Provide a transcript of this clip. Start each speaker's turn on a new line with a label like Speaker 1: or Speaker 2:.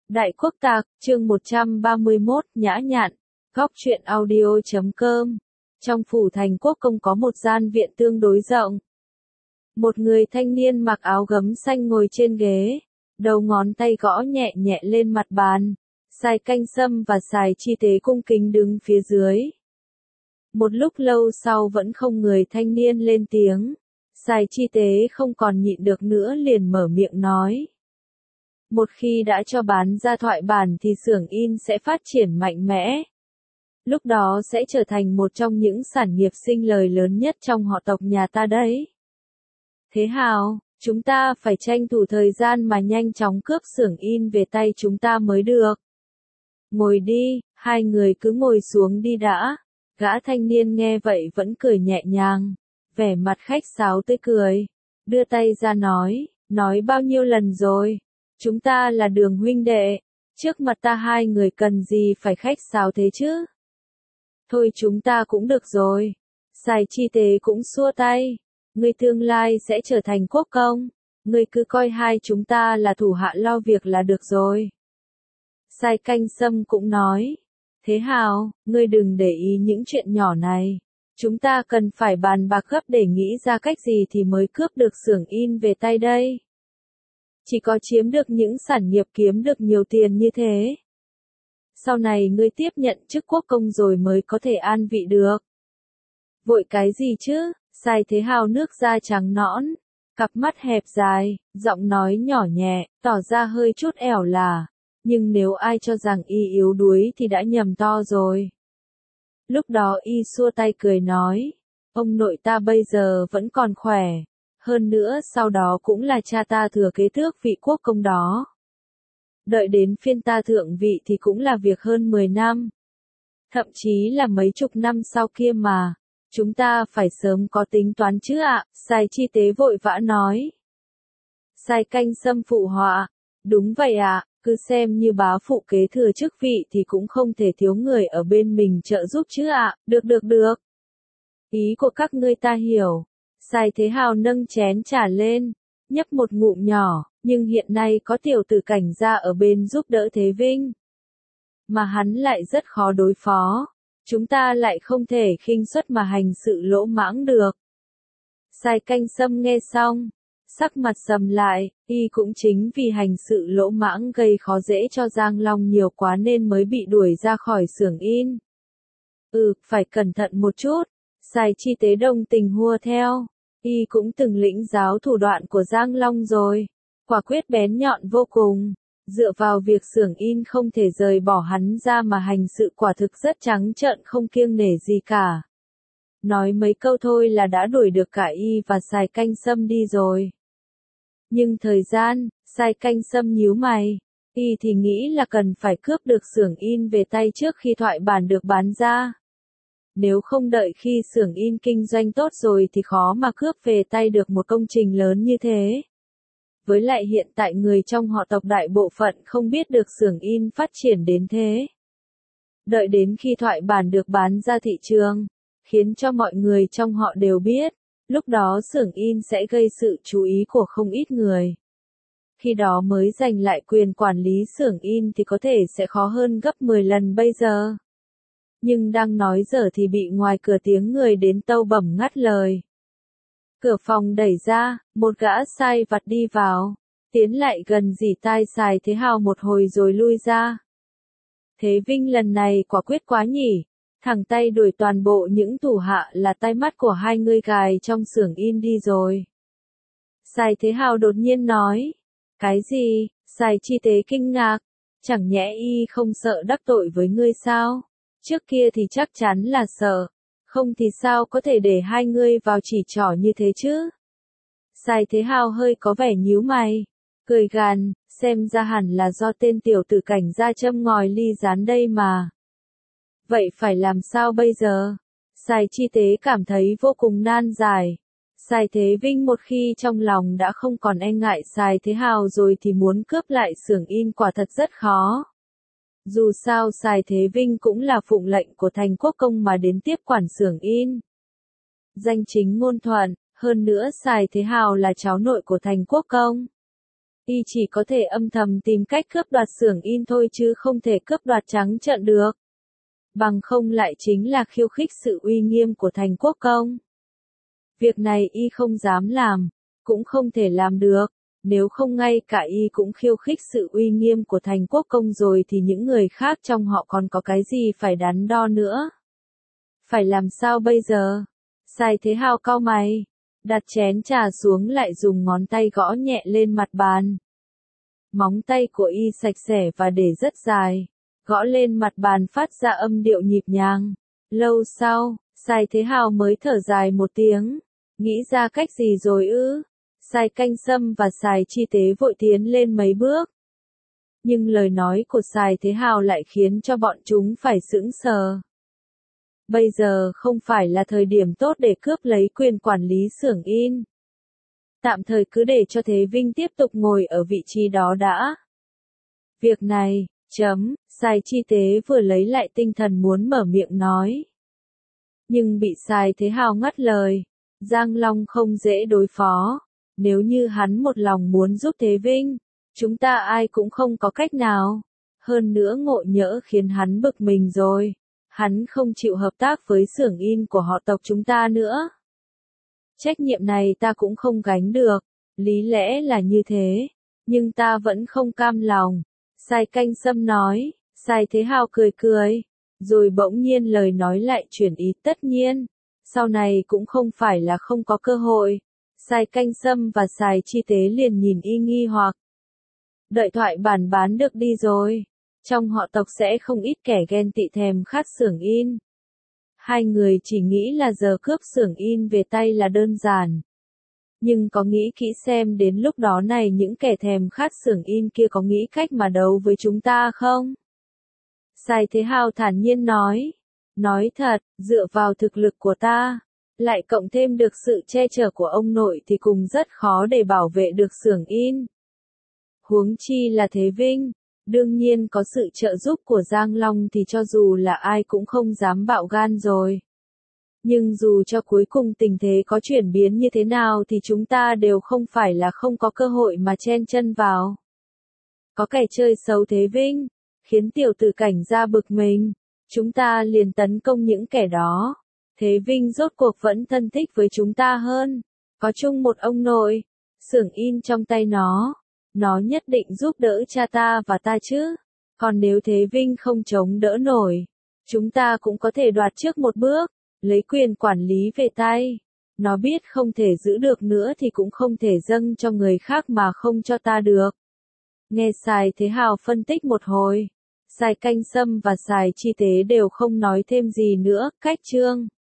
Speaker 1: Đại Quốc Tạc, chương 131, nhã nhặn, góc truyện audio.com. Trong phủ thành quốc công có một gian viện tương đối rộng. Một người thanh niên mặc áo gấm xanh ngồi trên ghế, đầu ngón tay gõ nhẹ nhẹ lên mặt bàn. Sài Canh Sâm và Sài Chi Tế cung kính đứng phía dưới. Một lúc lâu sau vẫn không người thanh niên lên tiếng. Sài Chi Tế không còn nhịn được nữa liền mở miệng nói. Một khi đã cho bán ra thoại bản thì xưởng in sẽ phát triển mạnh mẽ. Lúc đó sẽ trở thành một trong những sản nghiệp sinh lời lớn nhất trong họ tộc nhà ta đấy. Thế Hào, chúng ta phải tranh thủ thời gian mà nhanh chóng cướp xưởng in về tay chúng ta mới được. Ngồi đi, hai người cứ ngồi xuống đi đã. Gã thanh niên nghe vậy vẫn cười nhẹ nhàng, vẻ mặt khách sáo tươi cười, đưa tay ra nói bao nhiêu lần rồi. Chúng ta là Đường huynh đệ, trước mặt ta hai người cần gì phải khách sáo thế chứ? Thôi chúng ta cũng được rồi. Sài Chi Tế cũng xua tay. Ngươi tương lai sẽ trở thành quốc công. Ngươi cứ coi hai chúng ta là thủ hạ lo việc là được rồi. Sài Canh Sâm cũng nói. Thế Hào, ngươi đừng để ý những chuyện nhỏ này. Chúng ta cần phải bàn bạc gấp để nghĩ ra cách gì thì mới cướp được xưởng in về tay đây. Chỉ có chiếm được những sản nghiệp kiếm được nhiều tiền như thế. Sau này ngươi tiếp nhận chức quốc công rồi mới có thể an vị được. Vội cái gì chứ? Sài Thế Hào nước da trắng nõn, cặp mắt hẹp dài, giọng nói nhỏ nhẹ, tỏ ra hơi chút ẻo lả. Nhưng nếu ai cho rằng y yếu đuối thì đã nhầm to rồi. Lúc đó y xua tay cười nói, ông nội ta bây giờ vẫn còn khỏe. Hơn nữa sau đó cũng là cha ta thừa kế tước vị quốc công đó. Đợi đến phiên ta thượng vị thì cũng là việc hơn 10 năm. Thậm chí là mấy chục năm sau kia mà. Chúng ta phải sớm có tính toán chứ ạ. Sài Chi Tế vội vã nói. Sài Canh Sâm phụ họa. Đúng vậy ạ, cứ xem như bá phụ kế thừa chức vị thì cũng không thể thiếu người ở bên mình trợ giúp chứ ạ. Được. Ý của các ngươi ta hiểu. Sài Thế Hào nâng chén trà lên, nhấp một ngụm nhỏ, nhưng hiện nay có tiểu tử Cảnh gia ở bên giúp đỡ Thế Vinh. Mà hắn lại rất khó đối phó, chúng ta lại không thể khinh suất mà hành sự lỗ mãng được. Sài Canh Sâm nghe xong, sắc mặt sầm lại, y cũng chính vì hành sự lỗ mãng gây khó dễ cho Giang Long nhiều quá nên mới bị đuổi ra khỏi xưởng in. Phải cẩn thận một chút. Sài Chi Tế đồng tình hùa theo. Y cũng từng lĩnh giáo thủ đoạn của Giang Long rồi. Quả quyết bén nhọn vô cùng. Dựa vào việc xưởng in không thể rời bỏ hắn ra mà hành sự quả thực rất trắng trợn không kiêng nể gì cả. Nói mấy câu thôi là đã đuổi được cả y và Sài Canh Sâm đi rồi. Nhưng thời gian, Sài Canh Sâm nhíu mày. Y thì nghĩ là cần phải cướp được xưởng in về tay trước khi thoại bản được bán ra. Nếu không đợi khi xưởng in kinh doanh tốt rồi thì khó mà cướp về tay được một công trình lớn như thế. Với lại hiện tại người trong họ tộc đại bộ phận không biết được xưởng in phát triển đến thế. Đợi đến khi thoại bản được bán ra thị trường, khiến cho mọi người trong họ đều biết, lúc đó xưởng in sẽ gây sự chú ý của không ít người. Khi đó mới giành lại quyền quản lý xưởng in thì có thể sẽ khó hơn gấp 10 lần bây giờ. Nhưng đang nói dở thì bị ngoài cửa tiếng người đến tâu bẩm ngắt lời. Cửa phòng đẩy ra, một gã sai vặt đi vào, tiến lại gần dỉ tai Sài Thế Hào một hồi rồi lui ra. Thế Vinh lần này quả quyết quá nhỉ, thẳng tay đuổi toàn bộ những thủ hạ là tai mắt của hai ngươi gài trong xưởng in đi rồi. Sài Thế Hào đột nhiên nói, cái gì? Sài Chi Tế kinh ngạc, chẳng nhẽ y không sợ đắc tội với ngươi sao? Trước kia thì chắc chắn là sợ, không thì sao có thể để hai ngươi vào chỉ trỏ như thế chứ? Sài Thế Hào hơi có vẻ nhíu mày, cười gằn, xem ra hẳn là do tên tiểu tử Cảnh gia châm ngòi ly gián đây mà. Vậy phải làm sao bây giờ? Sài Chi Tế cảm thấy vô cùng nan giải. Sài Thế Vinh một khi trong lòng đã không còn e ngại Sài Thế Hào rồi thì muốn cướp lại xưởng in quả thật rất khó. Dù sao Sài Thế Vinh cũng là phụng lệnh của thành quốc công mà đến tiếp quản xưởng in. Danh chính ngôn thuận, hơn nữa Sài Thế Hào là cháu nội của thành quốc công. Y chỉ có thể âm thầm tìm cách cướp đoạt xưởng in thôi chứ không thể cướp đoạt trắng trợn được. Bằng không lại chính là khiêu khích sự uy nghiêm của thành quốc công. Việc này Y không dám làm, cũng không thể làm được. Nếu không ngay cả Y cũng khiêu khích sự uy nghiêm của thành quốc công rồi thì những người khác trong họ còn có cái gì phải đắn đo nữa. Phải làm sao bây giờ? Sai Thế Hao cau mày, đặt chén trà xuống lại dùng ngón tay gõ nhẹ lên mặt bàn. Móng tay của Y sạch sẽ và để rất dài, gõ lên mặt bàn phát ra âm điệu nhịp nhàng. Lâu sau, Sai Thế Hao mới thở dài một tiếng, nghĩ ra cách gì rồi ư? Sai Canh Sâm và Sai Chi Tế vội tiến lên mấy bước. Nhưng lời nói của Sai Thế Hao lại khiến cho bọn chúng phải sững sờ. Bây giờ không phải là thời điểm tốt để cướp lấy quyền quản lý xưởng in. Tạm thời cứ để cho Thế Vinh tiếp tục ngồi ở vị trí đó đã. Việc này, Sai Chi Tế vừa lấy lại tinh thần muốn mở miệng nói. Nhưng bị Sai Thế Hao ngắt lời. Giang Long không dễ đối phó. Nếu như hắn một lòng muốn giúp Thế Vinh, chúng ta ai cũng không có cách nào. Hơn nữa Ngộ Nhỡ khiến hắn bực mình rồi. Hắn không chịu hợp tác với xưởng in của họ tộc chúng ta nữa. Trách nhiệm này ta cũng không gánh được. Lý lẽ là như thế. Nhưng ta vẫn không cam lòng. Sai Canh Sâm nói. Sai Thế Hao cười cười. Rồi bỗng nhiên lời nói lại chuyển ý tất nhiên. Sau này cũng không phải là không có cơ hội. Sai Canh Sâm và Sai Chi Tế liền nhìn Y nghi hoặc. Đợi thoại bản bán được đi rồi. Trong họ tộc sẽ không ít kẻ ghen tị thèm khát xưởng in. Hai người chỉ nghĩ là giờ cướp xưởng in về tay là đơn giản. Nhưng có nghĩ kỹ xem đến lúc đó này những kẻ thèm khát xưởng in kia có nghĩ cách mà đấu với chúng ta không? Sai Thế Hao thản nhiên nói. Nói thật, dựa vào thực lực của ta, lại cộng thêm được sự che chở của ông nội thì cũng rất khó để bảo vệ được xưởng in. Huống chi là Thế Vinh. Đương nhiên có sự trợ giúp của Giang Long thì cho dù là ai cũng không dám bạo gan rồi. Nhưng dù cho cuối cùng tình thế có chuyển biến như thế nào thì chúng ta đều không phải là không có cơ hội mà chen chân vào. Có kẻ chơi xấu Thế Vinh, khiến tiểu tử Cảnh Gia bực mình, chúng ta liền tấn công những kẻ đó. Thế Vinh rốt cuộc vẫn thân thích với chúng ta hơn, có chung một ông nội, xưởng in trong tay nó nhất định giúp đỡ cha ta và ta chứ. Còn nếu Thế Vinh không chống đỡ nổi, chúng ta cũng có thể đoạt trước một bước, lấy quyền quản lý về tay. Nó biết không thể giữ được nữa thì cũng không thể dâng cho người khác mà không cho ta được. Nghe Sai Thế Hao phân tích một hồi, Sai Canh Sâm và Sai Chi Tế đều không nói thêm gì nữa, cách chương.